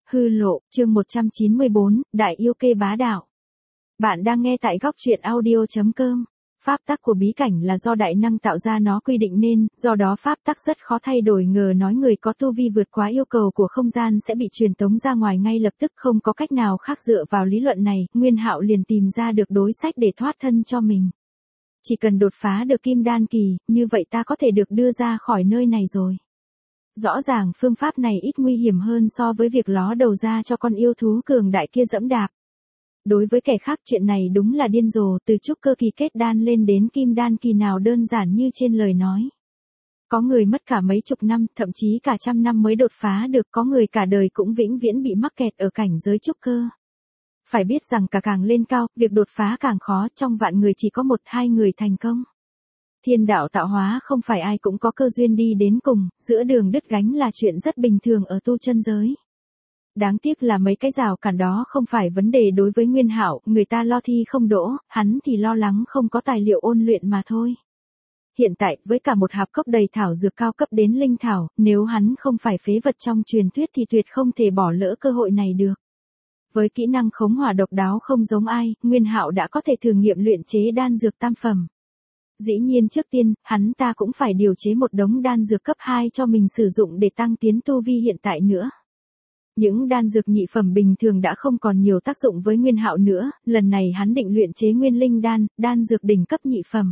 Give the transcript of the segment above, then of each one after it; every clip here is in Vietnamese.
Hư lộ, chương 194, Đại yêu kê bá đạo. Bạn đang nghe tại góc truyện audio.com. Pháp tắc của bí cảnh là do đại năng tạo ra nó quy định nên, do đó pháp tắc rất khó thay đổi, ngờ nói người có tu vi vượt quá yêu cầu của không gian sẽ bị truyền tống ra ngoài ngay lập tức, không có cách nào khác. Dựa vào lý luận này, Nguyên Hạo liền tìm ra được đối sách để thoát thân cho mình. Chỉ cần đột phá được kim đan kỳ, như vậy ta có thể được đưa ra khỏi nơi này rồi. Rõ ràng phương pháp này ít nguy hiểm hơn so với việc ló đầu ra cho con yêu thú cường đại kia dẫm đạp. Đối với kẻ khác chuyện này đúng là điên rồ, từ trúc cơ kỳ kết đan lên đến kim đan kỳ nào đơn giản như trên lời nói. Có người mất cả mấy chục năm, thậm chí cả trăm năm mới đột phá được, có người cả đời cũng vĩnh viễn bị mắc kẹt ở cảnh giới trúc cơ. Phải biết rằng càng lên cao, việc đột phá càng khó, trong vạn người chỉ có 1-2 người thành công. Thiên đạo tạo hóa không phải ai cũng có cơ duyên đi đến cùng, giữa đường đứt gánh là chuyện rất bình thường ở tu chân giới. Đáng tiếc là mấy cái rào cản đó không phải vấn đề đối với Nguyên Hạo, người ta lo thi không đỗ, hắn thì lo lắng không có tài liệu ôn luyện mà thôi. Hiện tại, với cả một hạp cốc đầy thảo dược cao cấp đến linh thảo, nếu hắn không phải phế vật trong truyền thuyết thì tuyệt không thể bỏ lỡ cơ hội này được. Với kỹ năng khống hỏa độc đáo không giống ai, Nguyên Hạo đã có thể thử nghiệm luyện chế đan dược tam phẩm. Dĩ nhiên trước tiên, hắn ta cũng phải điều chế một đống đan dược cấp 2 cho mình sử dụng để tăng tiến tu vi hiện tại nữa. Những đan dược nhị phẩm bình thường đã không còn nhiều tác dụng với Nguyên Hạo nữa, lần này hắn định luyện chế nguyên linh đan, đan dược đỉnh cấp nhị phẩm.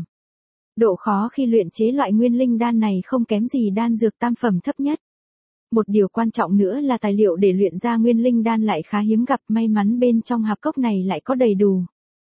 Độ khó khi luyện chế loại nguyên linh đan này không kém gì đan dược tam phẩm thấp nhất. Một điều quan trọng nữa là tài liệu để luyện ra nguyên linh đan lại khá hiếm gặp, may mắn bên trong hạp cốc này lại có đầy đủ.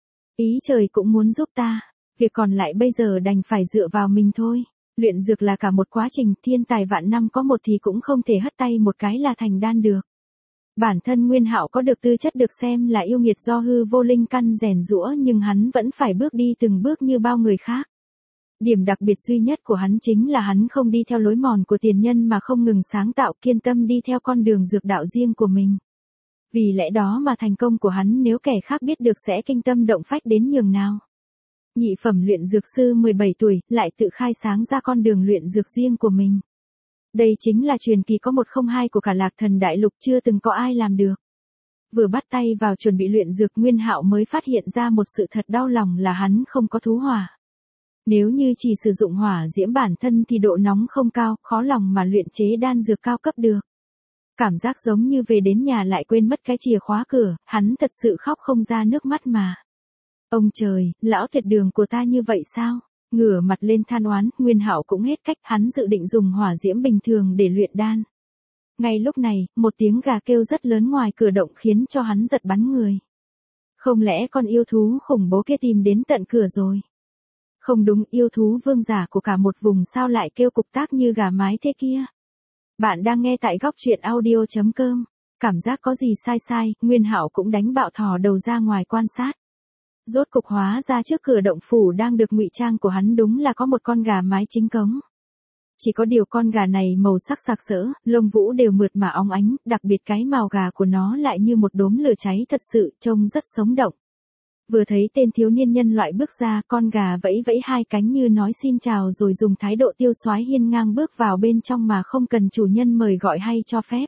Ý trời cũng muốn giúp ta. Việc còn lại bây giờ đành phải dựa vào mình thôi. Luyện dược là cả một quá trình, thiên tài vạn năm có một thì cũng không thể hất tay một cái là thành đan được. Bản thân Nguyên Hạo có được tư chất được xem là yêu nghiệt do hư vô linh căn rèn giũa, nhưng hắn vẫn phải bước đi từng bước như bao người khác. Điểm đặc biệt duy nhất của hắn chính là hắn không đi theo lối mòn của tiền nhân mà không ngừng sáng tạo, kiên tâm đi theo con đường dược đạo riêng của mình. Vì lẽ đó mà thành công của hắn nếu kẻ khác biết được sẽ kinh tâm động phách đến nhường nào. Nhị phẩm luyện dược sư 17 tuổi, lại tự khai sáng ra con đường luyện dược riêng của mình. Đây chính là truyền kỳ có 102 của cả Lạc Thần Đại Lục, chưa từng có ai làm được. Vừa bắt tay vào chuẩn bị luyện dược, Nguyên Hạo mới phát hiện ra một sự thật đau lòng là hắn không có thú hỏa. Nếu như chỉ sử dụng hỏa diễm bản thân thì độ nóng không cao, khó lòng mà luyện chế đan dược cao cấp được. Cảm giác giống như về đến nhà lại quên mất cái chìa khóa cửa, hắn thật sự khóc không ra nước mắt mà. Ông trời, lão tuyệt đường của ta như vậy sao? Ngửa mặt lên than oán, Nguyên Hạo cũng hết cách, hắn dự định dùng hỏa diễm bình thường để luyện đan. Ngay lúc này, một tiếng gà kêu rất lớn ngoài cửa động khiến cho hắn giật bắn người. Không lẽ con yêu thú khủng bố kia tìm đến tận cửa rồi? Không đúng, yêu thú vương giả của cả một vùng sao lại kêu cục tác như gà mái thế kia? Bạn đang nghe tại góc truyện audio.com. Cảm giác có gì sai, Nguyên Hạo cũng đánh bạo thò đầu ra ngoài quan sát. Rốt cục hóa ra trước cửa động phủ đang được ngụy trang của hắn đúng là có một con gà mái chính cống. Chỉ có điều con gà này màu sắc sặc sỡ, lông vũ đều mượt mà óng ánh, đặc biệt cái mào gà của nó lại như một đốm lửa cháy thật sự, trông rất sống động. Vừa thấy tên thiếu niên nhân loại bước ra, con gà vẫy vẫy hai cánh như nói xin chào rồi dùng thái độ tiêu xoái hiên ngang bước vào bên trong mà không cần chủ nhân mời gọi hay cho phép.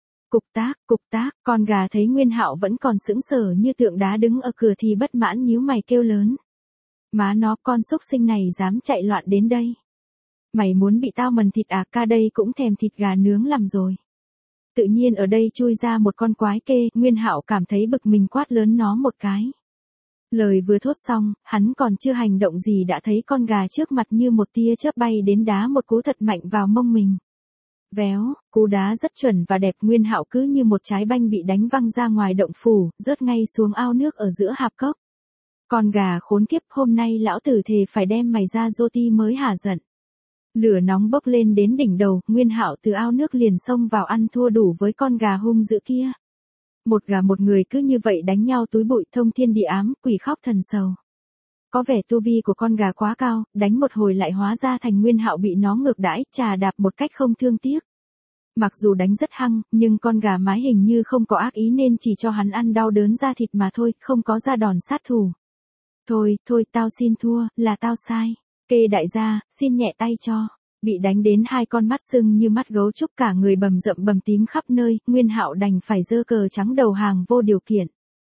Cục tác, con gà thấy Nguyên Hạo vẫn còn sững sờ như tượng đá đứng ở cửa thì bất mãn nhíu mày kêu lớn. Má nó, con xúc sinh này dám chạy loạn đến đây. Mày muốn bị tao mần thịt à, ca đây cũng thèm thịt gà nướng lắm rồi. Tự nhiên ở đây chui ra một con quái kê, Nguyên Hạo cảm thấy bực mình quát lớn nó một cái. Lời vừa thốt xong, hắn còn chưa hành động gì đã thấy con gà trước mặt như một tia chớp bay đến đá một cú thật mạnh vào mông mình. Véo, cú đá rất chuẩn và đẹp, Nguyên Hạo cứ như một trái banh bị đánh văng ra ngoài động phủ, rớt ngay xuống ao nước ở giữa hạp cốc. Con gà khốn kiếp, hôm nay lão tử thề phải đem mày ra dô ti mới hả giận. Lửa nóng bốc lên đến đỉnh đầu, Nguyên Hạo từ ao nước liền xông vào ăn thua đủ với con gà hung dữ kia. Một gà một người cứ như vậy đánh nhau túi bụi, thông thiên địa ám, quỷ khóc thần sầu. Có vẻ tu vi của con gà quá cao, đánh một hồi lại hóa ra thành Nguyên Hạo bị nó ngược đãi, chà đạp một cách không thương tiếc. Mặc dù đánh rất hăng, nhưng con gà mái hình như không có ác ý nên chỉ cho hắn ăn đau đớn da thịt mà thôi, không có ra đòn sát thủ. Thôi, tao xin thua, là tao sai. Kê đại gia, xin nhẹ tay cho. Bị đánh đến hai con mắt sưng như mắt gấu trúc, cả người bầm rậm bầm tím khắp nơi, Nguyên Hạo đành phải giơ cờ trắng đầu hàng vô điều kiện.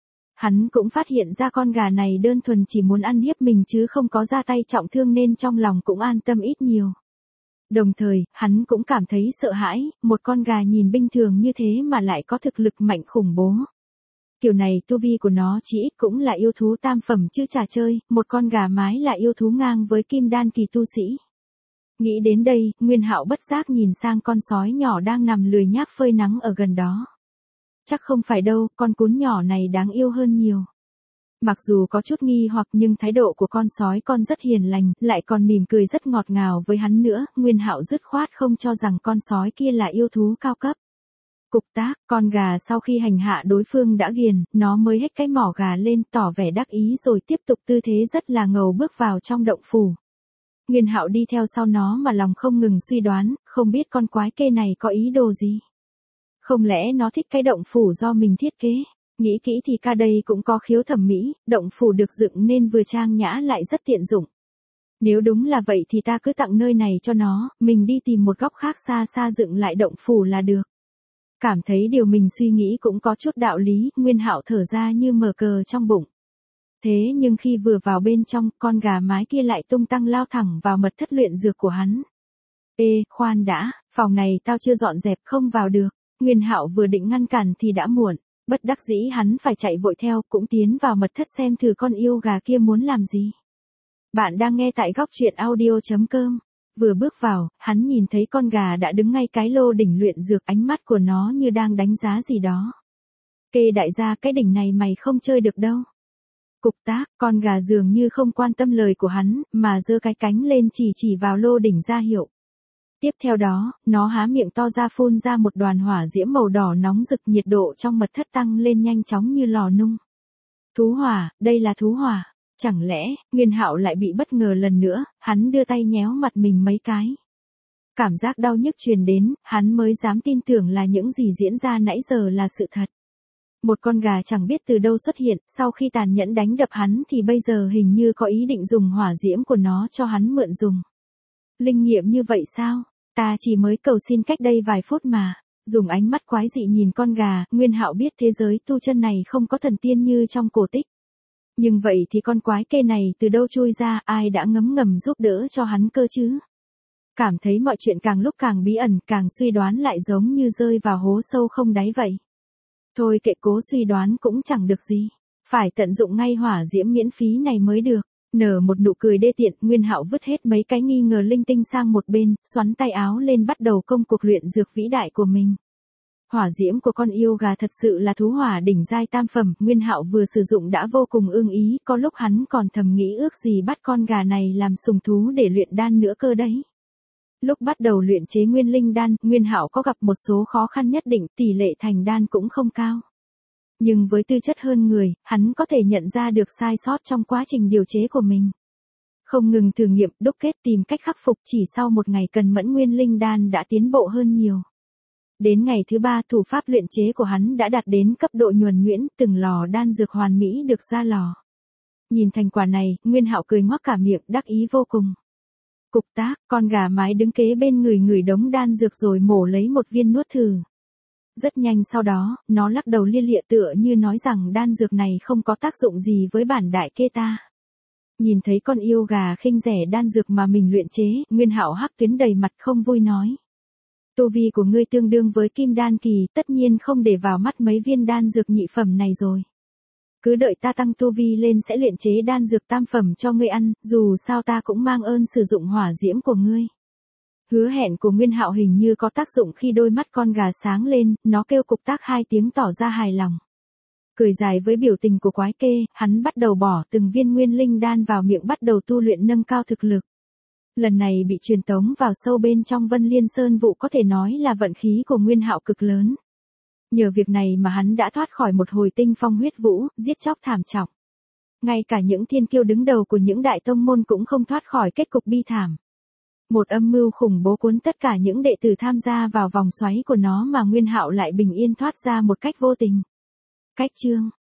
Hắn cũng phát hiện ra con gà này đơn thuần chỉ muốn ăn hiếp mình chứ không có ra tay trọng thương, nên trong lòng cũng an tâm ít nhiều. Đồng thời, hắn cũng cảm thấy sợ hãi, một con gà nhìn bình thường như thế mà lại có thực lực mạnh khủng bố. Kiểu này tu vi của nó chỉ ít cũng là yêu thú tam phẩm chứ chả chơi, một con gà mái là yêu thú ngang với kim đan kỳ tu sĩ. Nghĩ đến đây, Nguyên Hạo bất giác nhìn sang con sói nhỏ đang nằm lười nhác phơi nắng ở gần đó. Chắc không phải đâu, con cún nhỏ này đáng yêu hơn nhiều. Mặc dù có chút nghi hoặc nhưng thái độ của con sói con rất hiền lành, lại còn mỉm cười rất ngọt ngào với hắn nữa, Nguyên Hạo dứt khoát không cho rằng con sói kia là yêu thú cao cấp. Cục tác, con gà sau khi hành hạ đối phương đã ghiền, nó mới hếch cái mỏ gà lên tỏ vẻ đắc ý rồi tiếp tục tư thế rất là ngầu bước vào trong động phủ. Nguyên Hạo đi theo sau nó mà lòng không ngừng suy đoán, không biết con quái kê này có ý đồ gì. Không lẽ nó thích cái động phủ do mình thiết kế? Nghĩ kỹ thì ca đây cũng có khiếu thẩm mỹ, động phủ được dựng nên vừa trang nhã lại rất tiện dụng. Nếu đúng là vậy thì ta cứ tặng nơi này cho nó, mình đi tìm một góc khác xa xa dựng lại động phủ là được. Cảm thấy điều mình suy nghĩ cũng có chút đạo lý, Nguyên Hạo thở ra như mở cờ trong bụng. Thế nhưng khi vừa vào bên trong, con gà mái kia lại tung tăng lao thẳng vào mật thất luyện dược của hắn. Ê, khoan đã, phòng này tao chưa dọn dẹp không vào được. Nguyên Hạo vừa định ngăn cản thì đã muộn, bất đắc dĩ hắn phải chạy vội theo, cũng tiến vào mật thất xem thử con yêu gà kia muốn làm gì. Bạn đang nghe tại góc truyện audio.com. Vừa bước vào, hắn nhìn thấy con gà đã đứng ngay cái lô đỉnh luyện dược, ánh mắt của nó như đang đánh giá gì đó. Kê đại gia, cái đỉnh này mày không chơi được đâu. Cục tác, con gà dường như không quan tâm lời của hắn, mà giơ cái cánh lên chỉ vào lô đỉnh ra hiệu. Tiếp theo đó, nó há miệng to ra phun ra một đoàn hỏa diễm màu đỏ nóng rực, nhiệt độ trong mật thất tăng lên nhanh chóng như lò nung. Thú hỏa, đây là thú hỏa. Chẳng lẽ, Nguyên Hạo lại bị bất ngờ lần nữa, hắn đưa tay nhéo mặt mình mấy cái. Cảm giác đau nhức truyền đến, hắn mới dám tin tưởng là những gì diễn ra nãy giờ là sự thật. Một con gà chẳng biết từ đâu xuất hiện, sau khi tàn nhẫn đánh đập hắn thì bây giờ hình như có ý định dùng hỏa diễm của nó cho hắn mượn dùng. Linh nghiệm như vậy sao? Ta chỉ mới cầu xin cách đây vài phút mà. Dùng ánh mắt quái dị nhìn con gà, Nguyên Hạo biết thế giới tu chân này không có thần tiên như trong cổ tích. Nhưng vậy thì con quái kê này từ đâu chui ra, ai đã ngấm ngầm giúp đỡ cho hắn cơ chứ? Cảm thấy mọi chuyện càng lúc càng bí ẩn, càng suy đoán lại giống như rơi vào hố sâu không đáy vậy. Thôi kệ, cố suy đoán cũng chẳng được gì. Phải tận dụng ngay hỏa diễm miễn phí này mới được. Nở một nụ cười đê tiện, Nguyên Hạo vứt hết mấy cái nghi ngờ linh tinh sang một bên, xoắn tay áo lên bắt đầu công cuộc luyện dược vĩ đại của mình. Hỏa diễm của con yêu gà thật sự là thú hỏa đỉnh giai tam phẩm, Nguyên Hạo vừa sử dụng đã vô cùng ưng ý, có lúc hắn còn thầm nghĩ ước gì bắt con gà này làm sùng thú để luyện đan nữa cơ đấy. Lúc bắt đầu luyện chế nguyên linh đan, Nguyên Hạo có gặp một số khó khăn nhất định, tỷ lệ thành đan cũng không cao. Nhưng với tư chất hơn người, hắn có thể nhận ra được sai sót trong quá trình điều chế của mình. Không ngừng thử nghiệm, đúc kết, tìm cách khắc phục, chỉ sau một ngày cần mẫn nguyên linh đan đã tiến bộ hơn nhiều. Đến ngày thứ 3, thủ pháp luyện chế của hắn đã đạt đến cấp độ nhuần nhuyễn, từng lò đan dược hoàn mỹ được ra lò. Nhìn thành quả này, Nguyên Hạo cười ngoác cả miệng, đắc ý vô cùng. Cục tác, con gà mái đứng kế bên người đống đan dược rồi mổ lấy một viên nuốt thử. Rất nhanh sau đó, nó lắc đầu lia lịa tựa như nói rằng đan dược này không có tác dụng gì với bản đại kê ta. Nhìn thấy con yêu gà khinh rẻ đan dược mà mình luyện chế, Nguyên Hạo hắc tuyến đầy mặt không vui nói. Tu vi của ngươi tương đương với kim đan kỳ, tất nhiên không để vào mắt mấy viên đan dược nhị phẩm này rồi. Cứ đợi ta tăng tu vi lên sẽ luyện chế đan dược tam phẩm cho ngươi ăn, dù sao ta cũng mang ơn sử dụng hỏa diễm của ngươi. Hứa hẹn của Nguyên Hạo hình như có tác dụng khi đôi mắt con gà sáng lên, nó kêu cục tác 2 tiếng tỏ ra hài lòng. Cười dài với biểu tình của quái kê, hắn bắt đầu bỏ từng viên nguyên linh đan vào miệng bắt đầu tu luyện nâng cao thực lực. Lần này bị truyền tống vào sâu bên trong Vân Liên Sơn vụ có thể nói là vận khí của Nguyên Hạo cực lớn. Nhờ việc này mà hắn đã thoát khỏi một hồi tinh phong huyết vũ, giết chóc thảm trọng. Ngay cả những thiên kiêu đứng đầu của những đại tông môn cũng không thoát khỏi kết cục bi thảm. Một âm mưu khủng bố cuốn tất cả những đệ tử tham gia vào vòng xoáy của nó mà Nguyên Hạo lại bình yên thoát ra một cách vô tình. Cách chương